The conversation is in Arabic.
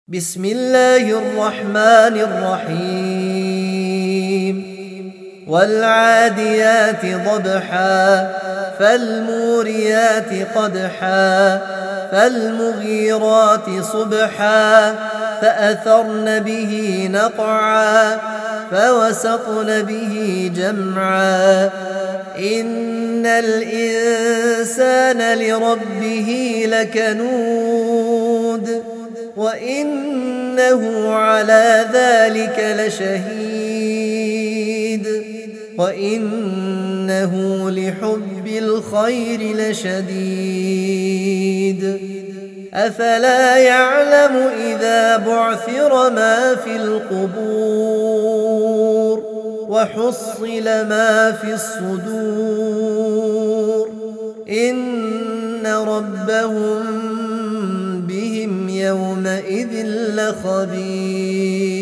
بسم الله الرحمن الرحيم والعاديات ضبحا فالموريات قدحا فالمغيرات صبحا فأثرن به نقعا فوسطن به جمعا إن الإنسان لربه لكنود وإنه على ذلك لشهيد وإنه لحب الخير لشديد أفلا يعلم إذا بعثر ما في القبور وحصل ما في الصدور إن ربهم بهم يومئذ لخبير.